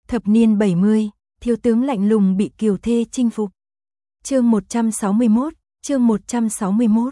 Thập niên 70, thiếu tướng lạnh lùng bị kiều thê chinh phục. Chương 161, chương 161.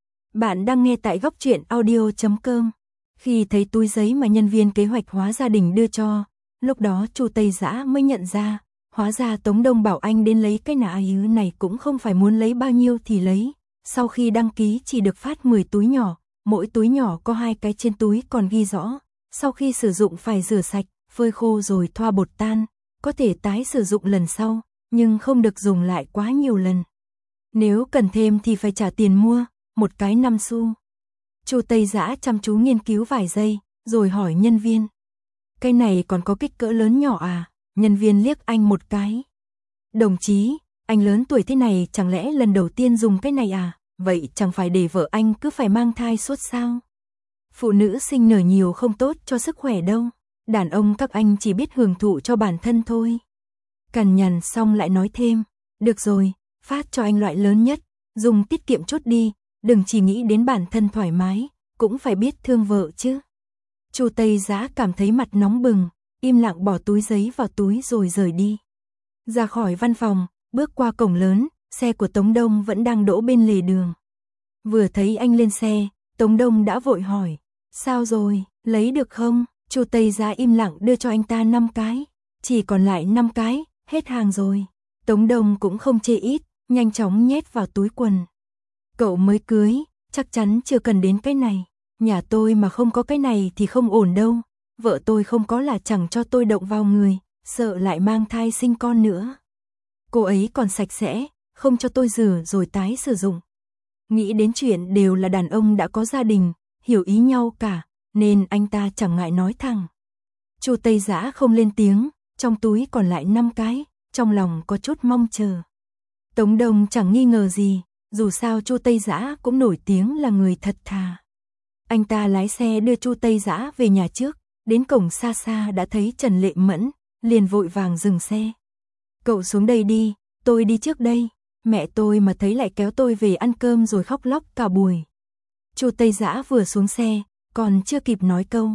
Bạn đang nghe tại góc truyện audio.com. Khi thấy túi giấy mà nhân viên kế hoạch hóa gia đình đưa cho, lúc đó Chu Tây Dã mới nhận ra, hóa ra Tống Đông bảo anh đến lấy cái này cũng không phải muốn lấy bao nhiêu thì lấy. Sau khi đăng ký chỉ được phát 10 túi nhỏ, mỗi túi nhỏ có 2 cái trên túi còn ghi rõ, sau khi sử dụng phải rửa sạch, phơi khô rồi thoa bột tan, có thể tái sử dụng lần sau, nhưng không được dùng lại quá nhiều lần. Nếu cần thêm thì phải trả tiền mua, một cái 5 xu. Chu Tây Dã chăm chú nghiên cứu vài giây, rồi hỏi nhân viên. Cái này còn có kích cỡ lớn nhỏ à? Nhân viên liếc anh một cái. Đồng chí, anh lớn tuổi thế này chẳng lẽ lần đầu tiên dùng cái này à? Vậy chẳng phải để vợ anh cứ phải mang thai suốt sao? Phụ nữ sinh nở nhiều không tốt cho sức khỏe đâu. Đàn ông các anh chỉ biết hưởng thụ cho bản thân thôi. Cằn nhằn xong lại nói thêm. Được rồi, phát cho anh loại lớn nhất, dùng tiết kiệm chút đi, đừng chỉ nghĩ đến bản thân thoải mái, cũng phải biết thương vợ chứ. Chu Tây Dã cảm thấy mặt nóng bừng, im lặng bỏ túi giấy vào túi rồi rời đi. Ra khỏi văn phòng, bước qua cổng lớn, xe của Tống Đông vẫn đang đỗ bên lề đường. Vừa thấy anh lên xe, Tống Đông đã vội hỏi. Sao rồi, lấy được không? Chu Tây Dã im lặng đưa cho anh ta 5 cái. Chỉ còn lại 5 cái, hết hàng rồi. Tống Đông cũng không chê ít, nhanh chóng nhét vào túi quần. Cậu mới cưới, chắc chắn chưa cần đến cái này. Nhà tôi mà không có cái này thì không ổn đâu. Vợ tôi không có là chẳng cho tôi động vào người, sợ lại mang thai sinh con nữa. Cô ấy còn sạch sẽ, không cho tôi rửa rồi tái sử dụng. Nghĩ đến chuyện đều là đàn ông đã có gia đình, hiểu ý nhau cả, nên anh ta chẳng ngại nói thẳng. Chu Tây Dã không lên tiếng, trong túi còn lại 5 cái, trong lòng có chút mong chờ. Tống Đông chẳng nghi ngờ gì, dù sao Chu Tây Dã cũng nổi tiếng là người thật thà. Anh ta lái xe đưa Chu Tây Dã về nhà trước, đến cổng xa xa đã thấy Trần Lệ Mẫn, liền vội vàng dừng xe. Cậu xuống đây đi, tôi đi trước đây, mẹ tôi mà thấy lại kéo tôi về ăn cơm rồi khóc lóc cả buổi. Chu Tây Dã vừa xuống xe, còn chưa kịp nói câu.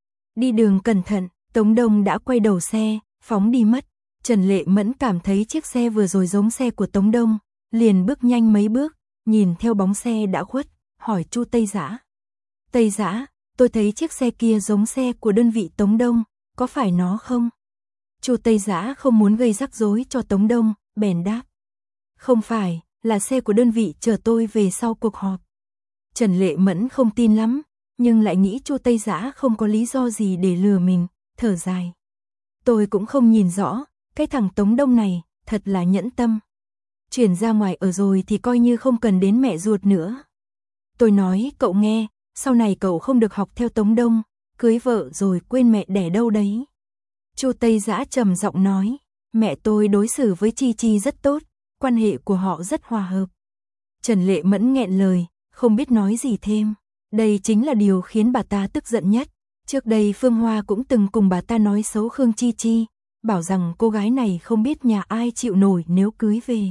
Đi đường cẩn thận, Tống Đông đã quay đầu xe, phóng đi mất. Trần Lệ Mẫn cảm thấy chiếc xe vừa rồi giống xe của Tống Đông, liền bước nhanh mấy bước, nhìn theo bóng xe đã khuất, hỏi Chu Tây Dã. Tây Dã, tôi thấy chiếc xe kia giống xe của đơn vị Tống Đông, có phải nó không? Chu Tây Dã không muốn gây rắc rối cho Tống Đông, bèn đáp. Không phải, là xe của đơn vị chở tôi về sau cuộc họp. Trần Lệ Mẫn không tin lắm, nhưng lại nghĩ Chu Tây Dã không có lý do gì để lừa mình, thở dài. Tôi cũng không nhìn rõ, cái thằng Tống Đông này, thật là nhẫn tâm. Chuyển ra ngoài ở rồi thì coi như không cần đến mẹ ruột nữa. Tôi nói cậu nghe, sau này cậu không được học theo Tống Đông, cưới vợ rồi quên mẹ đẻ đâu đấy. Chu Tây Dã trầm giọng nói, mẹ tôi đối xử với Chi Chi rất tốt, quan hệ của họ rất hòa hợp. Trần Lệ Mẫn nghẹn lời, không biết nói gì thêm. Đây chính là điều khiến bà ta tức giận nhất. Trước đây Phương Hoa cũng từng cùng bà ta nói xấu Khương Chi Chi, bảo rằng cô gái này không biết nhà ai chịu nổi nếu cưới về.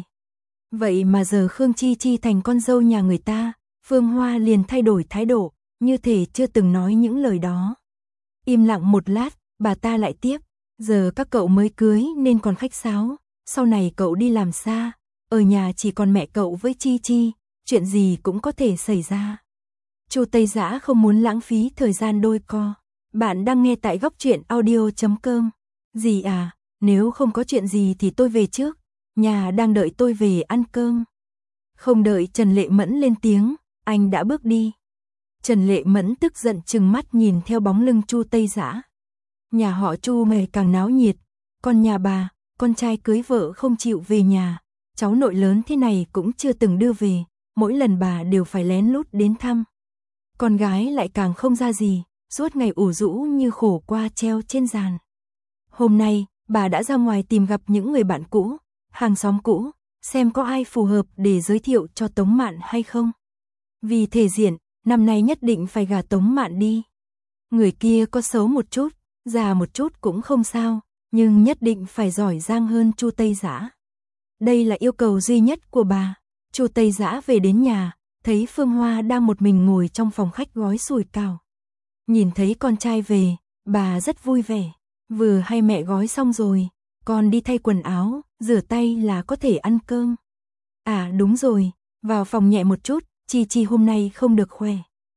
Vậy mà giờ Khương Chi Chi thành con dâu nhà người ta, Phương Hoa liền thay đổi thái độ, như thể chưa từng nói những lời đó. Im lặng một lát, bà ta lại tiếp, giờ các cậu mới cưới nên còn khách sáo, sau này cậu đi làm xa, ở nhà chỉ còn mẹ cậu với Chi Chi, chuyện gì cũng có thể xảy ra. Chu Tây Dã không muốn lãng phí thời gian đôi co. Bạn đang nghe tại góc truyện audio.com. Gì à, nếu không có chuyện gì thì tôi về trước, nhà đang đợi tôi về ăn cơm. Không đợi Trần Lệ Mẫn lên tiếng, anh đã bước đi. Trần Lệ Mẫn tức giận trừng mắt nhìn theo bóng lưng Chu Tây Dã. Nhà họ Chu ngày càng náo nhiệt, còn nhà bà, con trai cưới vợ không chịu về nhà, cháu nội lớn thế này cũng chưa từng đưa về, mỗi lần bà đều phải lén lút đến thăm. Con gái lại càng không ra gì, suốt ngày ủ rũ như khổ qua treo trên giàn. Hôm nay, bà đã ra ngoài tìm gặp những người bạn cũ, hàng xóm cũ, xem có ai phù hợp để giới thiệu cho Tống Mạn hay không. Vì thể diện, năm nay nhất định phải gả Tống Mạn đi. Người kia có xấu một chút, già một chút cũng không sao, nhưng nhất định phải giỏi giang hơn Chu Tây Dã. Đây là yêu cầu duy nhất của bà. Chu Tây Dã về đến nhà, thấy Phương Hoa đang một mình ngồi trong phòng khách gói sủi cảo. Nhìn thấy con trai về, bà rất vui vẻ. Vừa hay mẹ gói xong rồi, con đi thay quần áo, rửa tay là có thể ăn cơm. À đúng rồi, vào phòng nhẹ một chút, Chi Chi hôm nay không được khỏe.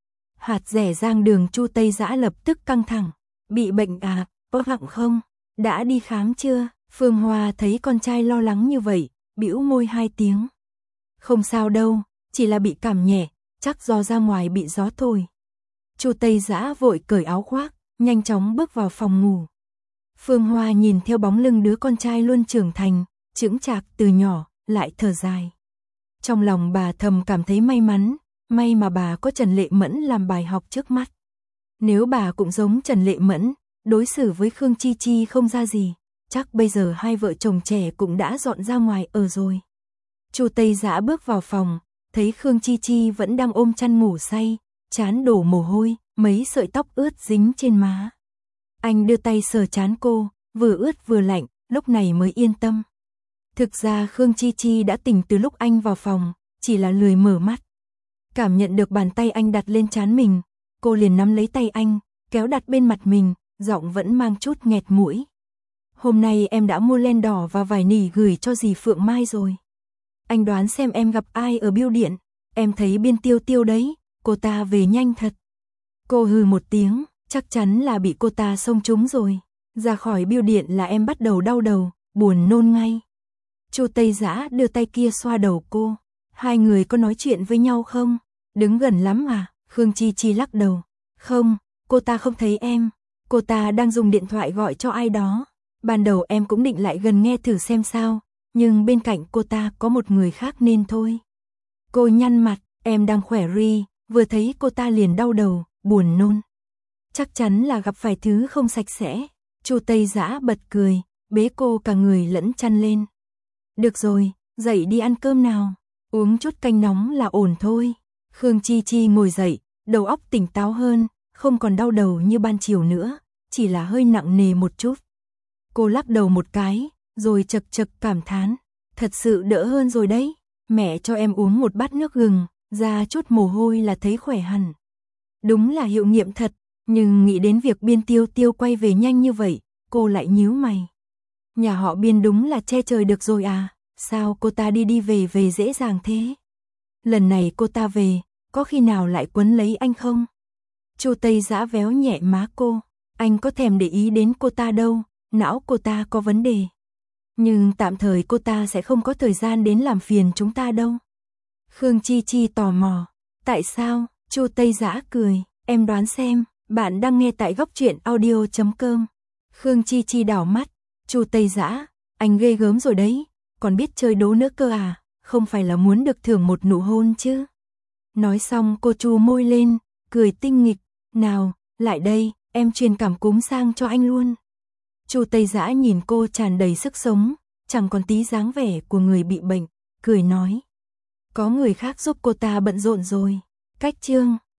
Hạt rẻ rang đường Chu Tây Dã lập tức căng thẳng. Bị bệnh à, có họng không? Đã đi khám chưa? Phương Hoa thấy con trai lo lắng như vậy, bĩu môi 2 tiếng. Không sao đâu, chỉ là bị cảm nhẹ, chắc do ra ngoài bị gió thổi. Chu Tây Dã vội cởi áo khoác, nhanh chóng bước vào phòng ngủ. Phương Hoa nhìn theo bóng lưng đứa con trai luôn trưởng thành, chững chạc từ nhỏ, lại thở dài. Trong lòng bà thầm cảm thấy may mắn, may mà bà có Trần Lệ Mẫn làm bài học trước mắt. Nếu bà cũng giống Trần Lệ Mẫn, đối xử với Khương Chi Chi không ra gì, chắc bây giờ hai vợ chồng trẻ cũng đã dọn ra ngoài ở rồi. Chu Tây Dã bước vào phòng, thấy Khương Chi Chi vẫn đang ôm chăn ngủ say, trán đổ mồ hôi, mấy sợi tóc ướt dính trên má. Anh đưa tay sờ trán cô, vừa ướt vừa lạnh, lúc này mới yên tâm. Thực ra Khương Chi Chi đã tỉnh từ lúc anh vào phòng, chỉ là lười mở mắt. Cảm nhận được bàn tay anh đặt lên trán mình, cô liền nắm lấy tay anh, kéo đặt bên mặt mình, giọng vẫn mang chút nghẹt mũi. Hôm nay em đã mua len đỏ và vải nỉ gửi cho dì Phượng Mai rồi. Anh đoán xem em gặp ai ở bưu điện, em thấy Biên Tiêu Tiêu đấy, cô ta về nhanh thật. Cô hừ một tiếng, chắc chắn là bị cô ta xông trúng rồi. Ra khỏi bưu điện là em bắt đầu đau đầu, buồn nôn ngay. Chu Tây Dã đưa tay kia xoa đầu cô. Hai người có nói chuyện với nhau không? Đứng gần lắm à? Khương Chi Chi lắc đầu. Không, cô ta không thấy em. Cô ta đang dùng điện thoại gọi cho ai đó. Ban đầu em cũng định lại gần nghe thử xem sao, nhưng bên cạnh cô ta có một người khác nên thôi. Cô nhăn mặt, em đang khỏe ri, vừa thấy cô ta liền đau đầu, buồn nôn. Chắc chắn là gặp phải thứ không sạch sẽ. Chu Tây Dã bật cười, bế cô cả người lẫn chăn lên. Được rồi, dậy đi ăn cơm nào. Uống chút canh nóng là ổn thôi. Khương Chi Chi ngồi dậy, đầu óc tỉnh táo hơn, không còn đau đầu như ban chiều nữa, chỉ là hơi nặng nề một chút. Cô lắc đầu một cái, rồi chật chật cảm thán. Thật sự đỡ hơn rồi đấy. Mẹ cho em uống một bát nước gừng, ra chút mồ hôi là thấy khỏe hẳn. Đúng là hiệu nghiệm thật, nhưng nghĩ đến việc Biên Tiêu Tiêu quay về nhanh như vậy, cô lại nhíu mày. Nhà họ Biên đúng là che trời được rồi à, sao cô ta đi về dễ dàng thế? Lần này cô ta về, có khi nào lại quấn lấy anh không? Chu Tây Dã véo nhẹ má cô, anh có thèm để ý đến cô ta đâu, não cô ta có vấn đề. Nhưng tạm thời cô ta sẽ không có thời gian đến làm phiền chúng ta đâu. Khương Chi Chi tò mò, tại sao? Chu Tây Dã cười, em đoán xem, bạn đang nghe tại góc truyện audio.com. Khương Chi Chi đảo mắt, Chu Tây Dã, anh ghê gớm rồi đấy, còn biết chơi đố nữa cơ à, không phải là muốn được thưởng một nụ hôn chứ. Nói xong cô chu môi lên, cười tinh nghịch, nào, lại đây, em truyền cảm cúm sang cho anh luôn. Chu Tây Dã nhìn cô tràn đầy sức sống, chẳng còn tí dáng vẻ của người bị bệnh, cười nói. Có người khác giúp cô ta bận rộn rồi. Cách chương